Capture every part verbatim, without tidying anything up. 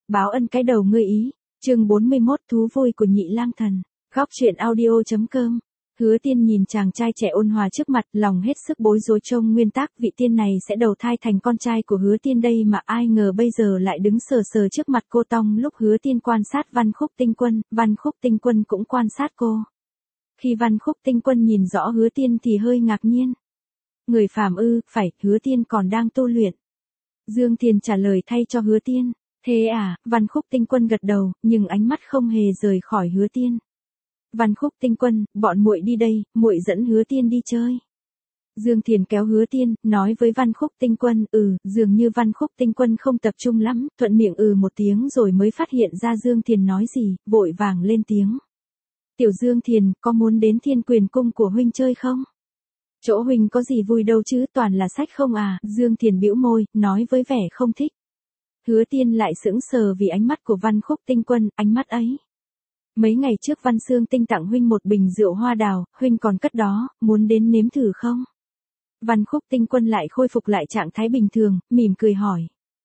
báo ân cái đầu ngươi ý. Chương bốn mươi mốt thú vui của nhị lang thần. Góc truyện audio.com. Hứa Tiên nhìn chàng trai trẻ ôn hòa trước mặt, lòng hết sức bối rối trông nguyên tắc vị tiên này sẽ đầu thai thành con trai của Hứa Tiên đây mà ai ngờ bây giờ lại đứng sờ sờ trước mặt cô. Tong lúc Hứa Tiên quan sát Văn Khúc Tinh Quân, Văn Khúc Tinh Quân cũng quan sát cô. Khi Văn Khúc Tinh Quân nhìn rõ Hứa Tiên thì hơi ngạc nhiên. Người phàm ư? Phải, Hứa Tiên còn đang tu luyện. Dương Thiền trả lời thay cho Hứa Tiên. Thế à? Văn Khúc Tinh Quân gật đầu, nhưng ánh mắt không hề rời khỏi Hứa Tiên. Văn Khúc Tinh Quân, bọn muội đi đây, muội dẫn Hứa Tiên đi chơi. Dương Thiền kéo Hứa Tiên, nói với Văn Khúc Tinh Quân. Ừ, dường như Văn Khúc Tinh Quân không tập trung lắm, thuận miệng ừ một tiếng rồi mới phát hiện ra Dương Thiền nói gì, vội vàng lên tiếng. Tiểu Dương Thiền, có muốn đến Thiên Quyền Cung của huynh chơi không? Chỗ huynh có gì vui đâu chứ, toàn là sách không à? Dương Thiền bĩu môi, nói với vẻ không thích. Hứa Tiên lại sững sờ vì ánh mắt của Văn Khúc Tinh Quân, ánh mắt ấy. Mấy ngày trước Văn Xương Tinh tặng huynh một bình rượu hoa đào, huynh còn cất đó, muốn đến nếm thử không? Văn Khúc Tinh Quân lại khôi phục lại trạng thái bình thường, mỉm cười hỏi.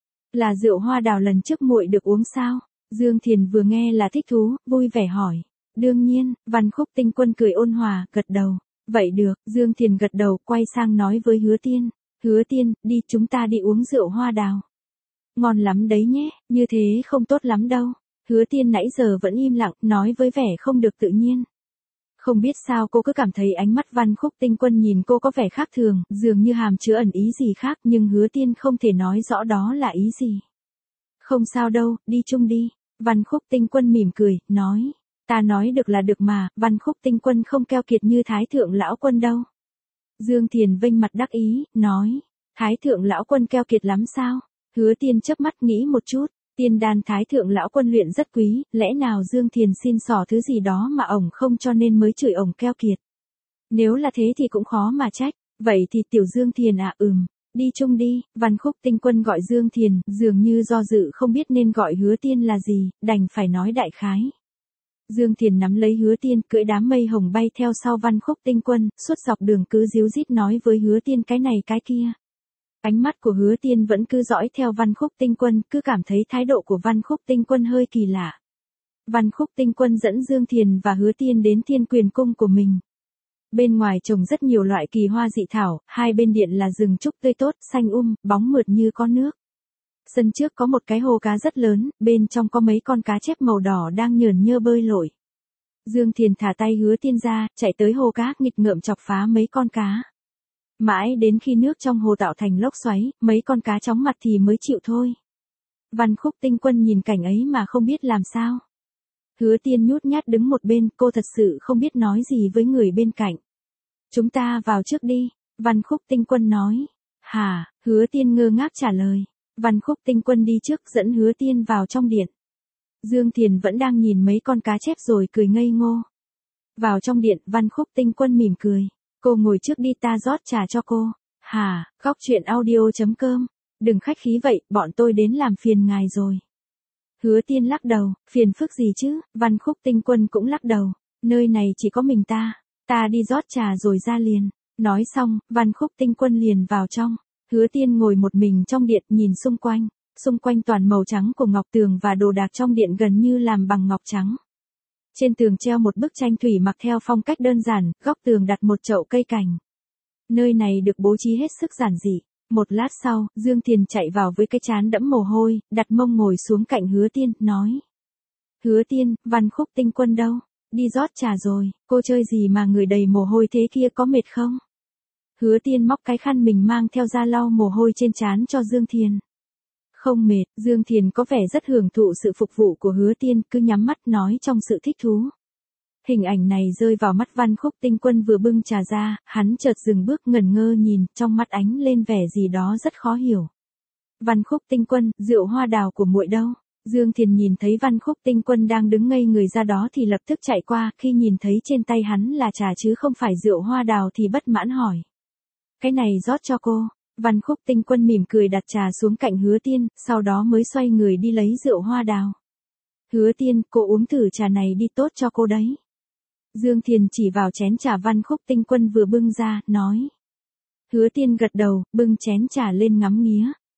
Là rượu hoa đào lần trước muội được uống sao? Dương Thiền vừa nghe là thích thú, vui vẻ hỏi. Đương nhiên, Văn Khúc Tinh Quân cười ôn hòa, gật đầu. Vậy được, Dương Thiền gật đầu, quay sang nói với Hứa Tiên. Hứa Tiên, đi chúng ta đi uống rượu hoa đào. Ngon lắm đấy nhé, như thế không tốt lắm đâu. Hứa Tiên nãy giờ vẫn im lặng, nói với vẻ không được tự nhiên. Không biết sao cô cứ cảm thấy ánh mắt Văn Khúc Tinh Quân nhìn cô có vẻ khác thường, dường như hàm chứa ẩn ý gì khác, nhưng Hứa Tiên không thể nói rõ đó là ý gì. Không sao đâu, đi chung đi. Văn Khúc Tinh Quân mỉm cười, nói. Ta nói được là được mà, Văn Khúc Tinh Quân không keo kiệt như Thái Thượng Lão Quân đâu. Dương Thiền vênh mặt đắc ý, nói. Thái Thượng Lão Quân keo kiệt lắm sao? Hứa Tiên chớp mắt nghĩ một chút. Tiên đan Thái Thượng Lão Quân luyện rất quý, lẽ nào Dương Thiền xin xỏ thứ gì đó mà ổng không cho nên mới chửi ổng keo kiệt. Nếu là thế thì cũng khó mà trách. Vậy thì tiểu Dương Thiền à, ừm, đi chung đi. Văn Khúc Tinh Quân gọi Dương Thiền, dường như do dự không biết nên gọi Hứa Tiên là gì, đành phải nói đại khái. Dương Thiền nắm lấy Hứa Tiên, cưỡi đám mây hồng bay theo sau Văn Khúc Tinh Quân, suốt dọc đường cứ díu dít nói với Hứa Tiên cái này cái kia. Ánh mắt của Hứa Tiên vẫn cứ dõi theo Văn Khúc Tinh Quân, cứ cảm thấy thái độ của Văn Khúc Tinh Quân hơi kỳ lạ. Văn Khúc Tinh Quân dẫn Dương Thiền và Hứa Tiên đến Thiên Quyền Cung của mình. Bên ngoài trồng rất nhiều loại kỳ hoa dị thảo, hai bên điện là rừng trúc tươi tốt, xanh um, bóng mượt như có nước. Sân trước có một cái hồ cá rất lớn, bên trong có mấy con cá chép màu đỏ đang nhởn nhơ bơi lội. Dương Thiền thả tay Hứa Tiên ra, chạy tới hồ cá nghịch ngợm chọc phá mấy con cá. Mãi đến khi nước trong hồ tạo thành lốc xoáy, mấy con cá chóng mặt thì mới chịu thôi. Văn Khúc Tinh Quân nhìn cảnh ấy mà không biết làm sao. Hứa Tiên nhút nhát đứng một bên, cô thật sự không biết nói gì với người bên cạnh. Chúng ta vào trước đi, Văn Khúc Tinh Quân nói. Hả? Hứa Tiên ngơ ngác trả lời. Văn Khúc Tinh Quân đi trước dẫn Hứa Tiên vào trong điện. Dương Thiền vẫn đang nhìn mấy con cá chép rồi cười ngây ngô. Vào trong điện, Văn Khúc Tinh Quân mỉm cười. Cô ngồi trước đi ta rót trà cho cô. Hả? Góc truyện audio.com. Đừng khách khí vậy, bọn tôi đến làm phiền ngài rồi. Hứa Tiên lắc đầu, phiền phức gì chứ? Văn Khúc Tinh Quân cũng lắc đầu. Nơi này chỉ có mình ta. Ta đi rót trà rồi ra liền. Nói xong, Văn Khúc Tinh Quân liền vào trong. Hứa Tiên ngồi một mình trong điện nhìn xung quanh. Xung quanh toàn màu trắng của ngọc tường và đồ đạc trong điện gần như làm bằng ngọc trắng. Trên tường treo một bức tranh thủy mặc theo phong cách đơn giản, góc tường đặt một chậu cây cảnh. Nơi này được bố trí hết sức giản dị. Một lát sau, Dương Thiền chạy vào với cái trán đẫm mồ hôi, đặt mông ngồi xuống cạnh Hứa Tiên, nói. Hứa Tiên, Văn Khúc Tinh Quân đâu? Đi rót trà rồi, cô chơi gì mà người đầy mồ hôi thế kia có mệt không? Hứa Tiên móc cái khăn mình mang theo ra lau mồ hôi trên trán cho Dương Thiền. Không mệt, Dương Thiền có vẻ rất hưởng thụ sự phục vụ của Hứa Tiên, cứ nhắm mắt nói trong sự thích thú. Hình ảnh này rơi vào mắt Văn Khúc Tinh Quân vừa bưng trà ra, hắn chợt dừng bước ngẩn ngơ nhìn, trong mắt ánh lên vẻ gì đó rất khó hiểu. Văn Khúc Tinh Quân, rượu hoa đào của muội đâu? Dương Thiền nhìn thấy Văn Khúc Tinh Quân đang đứng ngây người ra đó thì lập tức chạy qua, khi nhìn thấy trên tay hắn là trà chứ không phải rượu hoa đào thì bất mãn hỏi. Cái này rót cho cô. Văn Khúc Tinh Quân mỉm cười đặt trà xuống cạnh Hứa Tiên, sau đó mới xoay người đi lấy rượu hoa đào. Hứa Tiên, cô uống thử trà này đi, tốt cho cô đấy. Dương Thiền chỉ vào chén trà Văn Khúc Tinh Quân vừa bưng ra, nói. Hứa Tiên gật đầu, bưng chén trà lên ngắm nghía.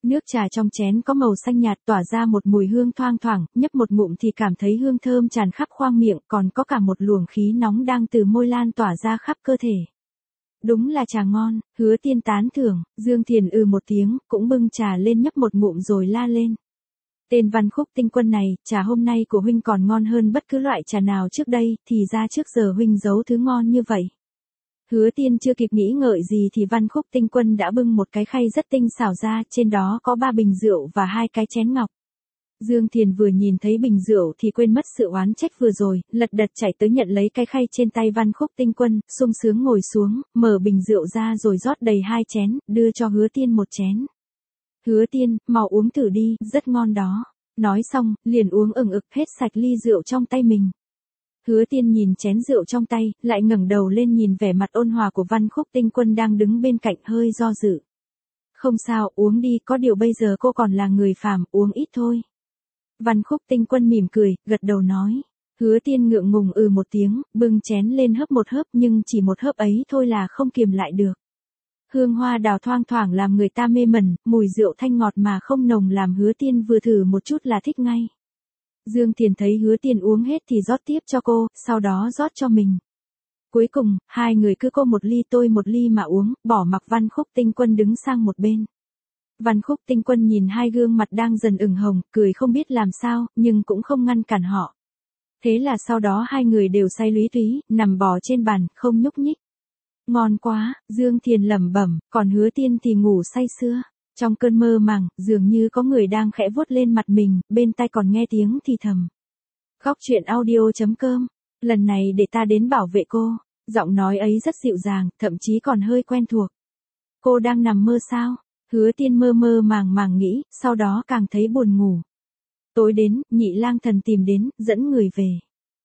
Nước trà trong chén có màu xanh nhạt tỏa ra một mùi hương thoang thoảng, nhấp một ngụm thì cảm thấy hương thơm tràn khắp khoang miệng, còn có cả một luồng khí nóng đang từ môi lan tỏa ra khắp cơ thể. Đúng là trà ngon, Hứa Tiên tán thưởng. Dương Thiền ừ một tiếng, cũng bưng trà lên nhấp một ngụm rồi la lên. Tên Văn Khúc Tinh Quân này, trà hôm nay của huynh còn ngon hơn bất cứ loại trà nào trước đây, thì ra trước giờ huynh giấu thứ ngon như vậy. Hứa Tiên chưa kịp nghĩ ngợi gì thì Văn Khúc Tinh Quân đã bưng một cái khay rất tinh xảo ra, trên đó có ba bình rượu và hai cái chén ngọc. Dương Thiền vừa nhìn thấy bình rượu thì quên mất sự oán trách vừa rồi, lật đật chạy tới nhận lấy cái khay trên tay Văn Khúc Tinh Quân, sung sướng ngồi xuống, mở bình rượu ra rồi rót đầy hai chén, đưa cho Hứa Tiên một chén. Hứa Tiên, mau uống thử đi, rất ngon đó. Nói xong, liền uống ừng ực hết sạch ly rượu trong tay mình. Hứa Tiên nhìn chén rượu trong tay, lại ngẩng đầu lên nhìn vẻ mặt ôn hòa của Văn Khúc Tinh Quân đang đứng bên cạnh hơi do dự. Không sao, uống đi, có điều bây giờ cô còn là người phàm, uống ít thôi. Văn Khúc Tinh Quân mỉm cười, gật đầu nói. Hứa Tiên ngượng ngùng ừ một tiếng, bưng chén lên hớp một hớp nhưng chỉ một hớp ấy thôi là không kiềm lại được. Hương hoa đào thoang thoảng làm người ta mê mẩn, mùi rượu thanh ngọt mà không nồng làm Hứa Tiên vừa thử một chút là thích ngay. Dương Thiền thấy Hứa Tiên uống hết thì rót tiếp cho cô, sau đó rót cho mình. Cuối cùng, hai người cứ cô một ly tôi một ly mà uống, bỏ mặc Văn Khúc Tinh Quân đứng sang một bên. Văn Khúc Tinh Quân nhìn hai gương mặt đang dần ửng hồng, cười không biết làm sao, nhưng cũng không ngăn cản họ. Thế là sau đó hai người đều say lúy túy, nằm bò trên bàn, không nhúc nhích. Ngon quá, Dương Thiền lẩm bẩm, còn Hứa Tiên thì ngủ say sưa. Trong cơn mơ màng, dường như có người đang khẽ vuốt lên mặt mình, bên tai còn nghe tiếng thì thầm. Góc truyện audio chấm com, lần này để ta đến bảo vệ cô. Giọng nói ấy rất dịu dàng, thậm chí còn hơi quen thuộc. Cô đang nằm mơ sao? Hứa Tiên mơ mơ màng màng nghĩ, sau đó càng thấy buồn ngủ. Tối đến, Nhị Lang Thần tìm đến, dẫn người về.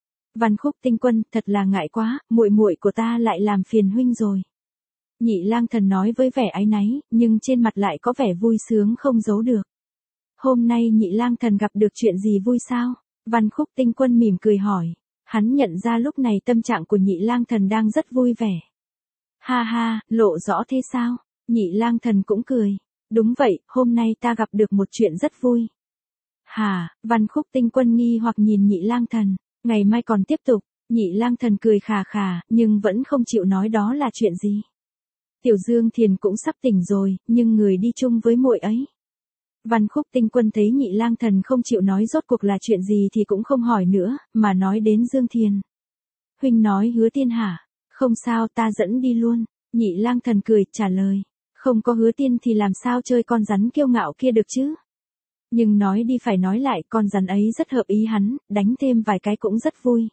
Văn Khúc Tinh Quân, thật là ngại quá, muội muội của ta lại làm phiền huynh rồi. Nhị Lang Thần nói với vẻ áy náy, nhưng trên mặt lại có vẻ vui sướng không giấu được. Hôm nay Nhị Lang Thần gặp được chuyện gì vui sao? Văn Khúc Tinh Quân mỉm cười hỏi. Hắn nhận ra lúc này tâm trạng của Nhị Lang Thần đang rất vui vẻ. Ha ha, lộ rõ thế sao? Nhị Lang Thần cũng cười. Đúng vậy, hôm nay ta gặp được một chuyện rất vui. Hà, Văn Khúc Tinh Quân nghi hoặc nhìn Nhị Lang Thần. Ngày mai còn tiếp tục. Nhị Lang Thần cười khà khà, nhưng vẫn không chịu nói đó là chuyện gì. Tiểu Dương Thiền cũng sắp tỉnh rồi, nhưng người đi chung với muội ấy. Văn Khúc Tinh Quân thấy Nhị Lang Thần không chịu nói rốt cuộc là chuyện gì thì cũng không hỏi nữa, mà nói đến Dương Thiền. Huynh nói Hứa Tiên hả? Không sao, ta dẫn đi luôn. Nhị Lang Thần cười, trả lời. Không có Hứa Tiên thì làm sao chơi con rắn kiêu ngạo kia được chứ? Nhưng nói đi phải nói lại, con rắn ấy rất hợp ý hắn, đánh thêm vài cái cũng rất vui.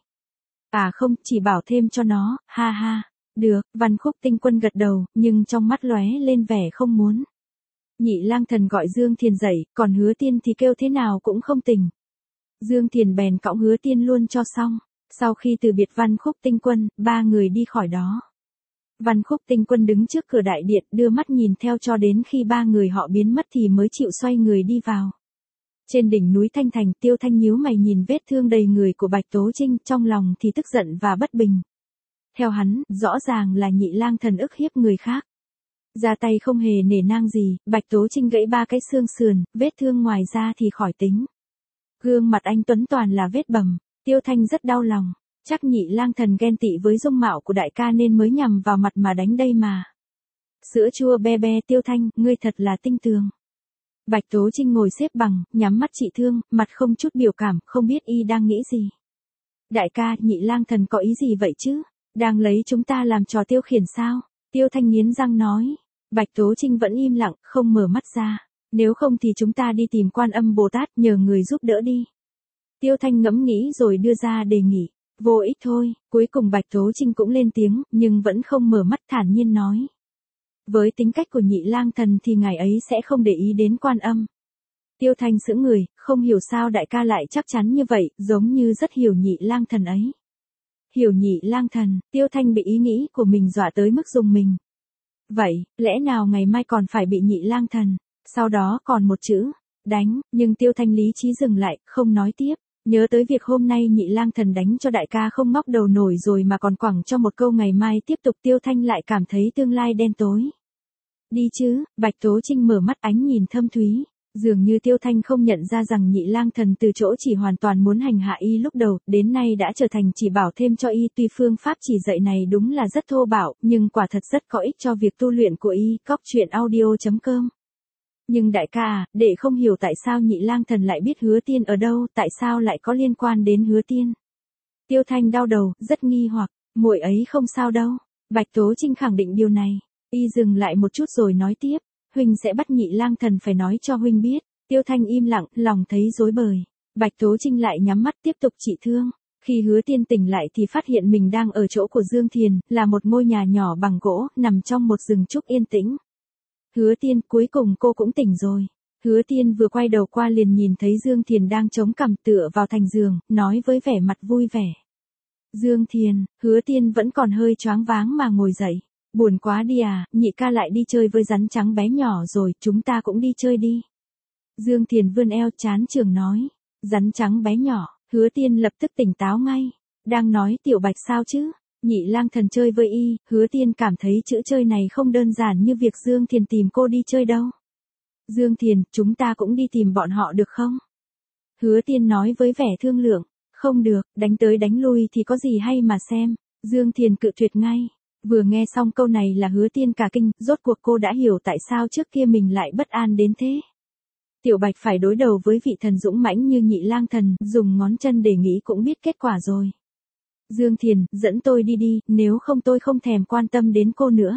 À không, chỉ bảo thêm cho nó, ha ha. Được, Văn Khúc Tinh Quân gật đầu, nhưng trong mắt lóe lên vẻ không muốn. Nhị Lang Thần gọi Dương Thiền dậy, còn Hứa Tiên thì kêu thế nào cũng không tỉnh. Dương Thiền bèn cõng Hứa Tiên luôn cho xong. Sau khi từ biệt Văn Khúc Tinh Quân, ba người đi khỏi đó. Văn Khúc Tinh Quân đứng trước cửa đại điện, đưa mắt nhìn theo cho đến khi ba người họ biến mất thì mới chịu xoay người đi vào. Trên đỉnh núi Thanh Thành, Tiêu Thanh nhíu mày nhìn vết thương đầy người của Bạch Tố Trinh, trong lòng thì tức giận và bất bình. Theo hắn, rõ ràng là Nhị Lang Thần ức hiếp người khác. Ra tay không hề nể nang gì, Bạch Tố Trinh gãy ba cái xương sườn, vết thương ngoài ra thì khỏi tính. Gương mặt anh Tuấn toàn là vết bầm, Tiêu Thanh rất đau lòng. Chắc Nhị Lang Thần ghen tị với dung mạo của đại ca nên mới nhằm vào mặt mà đánh đây mà. Sữa chua be be, Tiêu Thanh, ngươi thật là tinh tường. Bạch Tố Trinh ngồi xếp bằng, nhắm mắt trị thương, mặt không chút biểu cảm, không biết y đang nghĩ gì. Đại ca, Nhị Lang Thần có ý gì vậy chứ? Đang lấy chúng ta làm trò tiêu khiển sao? Tiêu Thanh nghiến răng nói. Bạch Tố Trinh vẫn im lặng, không mở mắt ra. Nếu không thì chúng ta đi tìm Quan Âm Bồ Tát nhờ người giúp đỡ đi. Tiêu Thanh ngẫm nghĩ rồi đưa ra đề nghị. Vô ích thôi, cuối cùng Bạch Tố Trinh cũng lên tiếng, nhưng vẫn không mở mắt, thản nhiên nói. Với tính cách của Nhị Lang Thần thì ngài ấy sẽ không để ý đến Quan Âm. Tiêu Thanh sững người, không hiểu sao đại ca lại chắc chắn như vậy, giống như rất hiểu Nhị Lang Thần ấy. Hiểu Nhị Lang Thần, Tiêu Thanh bị ý nghĩ của mình dọa tới mức rùng mình. Vậy, lẽ nào ngày mai còn phải bị Nhị Lang Thần, sau đó còn một chữ, đánh, nhưng Tiêu Thanh lý trí dừng lại, không nói tiếp. Nhớ tới việc hôm nay Nhị Lang Thần đánh cho đại ca không ngóc đầu nổi rồi mà còn quẳng cho một câu ngày mai tiếp tục, Tiêu Thanh lại cảm thấy tương lai đen tối. Đi chứ, Bạch Tố Trinh mở mắt ánh nhìn thâm thúy. Dường như Tiêu Thanh không nhận ra rằng Nhị Lang Thần từ chỗ chỉ hoàn toàn muốn hành hạ y lúc đầu, đến nay đã trở thành chỉ bảo thêm cho y. Tuy phương pháp chỉ dạy này đúng là rất thô bạo, nhưng quả thật rất có ích cho việc tu luyện của y. Cóc truyện audio chấm com. Nhưng đại ca à, đệ không hiểu tại sao Nhị Lang Thần lại biết Hứa Tiên ở đâu, tại sao lại có liên quan đến Hứa Tiên. Tiêu Thanh đau đầu, rất nghi hoặc, muội ấy không sao đâu. Bạch Tố Trinh khẳng định điều này. Y dừng lại một chút rồi nói tiếp, huynh sẽ bắt Nhị Lang Thần phải nói cho huynh biết. Tiêu Thanh im lặng, lòng thấy rối bời. Bạch Tố Trinh lại nhắm mắt tiếp tục trị thương. Khi Hứa Tiên tỉnh lại thì phát hiện mình đang ở chỗ của Dương Thiền, là một ngôi nhà nhỏ bằng gỗ, nằm trong một rừng trúc yên tĩnh. Hứa Tiên, cuối cùng cô cũng tỉnh rồi. Hứa Tiên vừa quay đầu qua liền nhìn thấy Dương Thiền đang chống cằm tựa vào thành giường, nói với vẻ mặt vui vẻ. Dương Thiền, Hứa Tiên vẫn còn hơi choáng váng mà ngồi dậy. Buồn quá đi à, nhị ca lại đi chơi với rắn trắng bé nhỏ rồi, chúng ta cũng đi chơi đi. Dương Thiền vươn eo chán chường nói. Rắn trắng bé nhỏ, Hứa Tiên lập tức tỉnh táo ngay. Đang nói Tiểu Bạch sao chứ? Nhị Lang Thần chơi với y, Hứa Tiên cảm thấy chữ chơi này không đơn giản như việc Dương Thiền tìm cô đi chơi đâu. Dương Thiền, chúng ta cũng đi tìm bọn họ được không? Hứa Tiên nói với vẻ thương lượng. Không được, đánh tới đánh lui thì có gì hay mà xem. Dương Thiền cự tuyệt ngay. Vừa nghe xong câu này là Hứa Tiên cả kinh, rốt cuộc cô đã hiểu tại sao trước kia mình lại bất an đến thế. Tiểu Bạch phải đối đầu với vị thần dũng mãnh như Nhị Lang Thần, dùng ngón chân để nghĩ cũng biết kết quả rồi. Dương Thiền, dẫn tôi đi đi, nếu không tôi không thèm quan tâm đến cô nữa.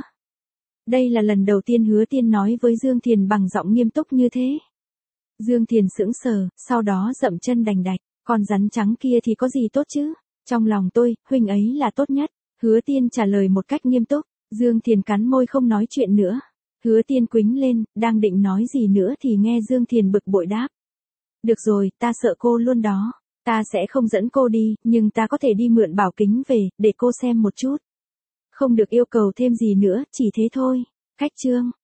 Đây là lần đầu tiên Hứa Tiên nói với Dương Thiền bằng giọng nghiêm túc như thế. Dương Thiền sững sờ, sau đó dậm chân đành đạch, con rắn trắng kia thì có gì tốt chứ? Trong lòng tôi, huynh ấy là tốt nhất. Hứa Tiên trả lời một cách nghiêm túc. Dương Thiền cắn môi không nói chuyện nữa. Hứa Tiên quĩnh lên, đang định nói gì nữa thì nghe Dương Thiền bực bội đáp. Được rồi, ta sợ cô luôn đó. Ta sẽ không dẫn cô đi, nhưng ta có thể đi mượn bảo kính về, để cô xem một chút. Không được yêu cầu thêm gì nữa, chỉ thế thôi. Khách chương.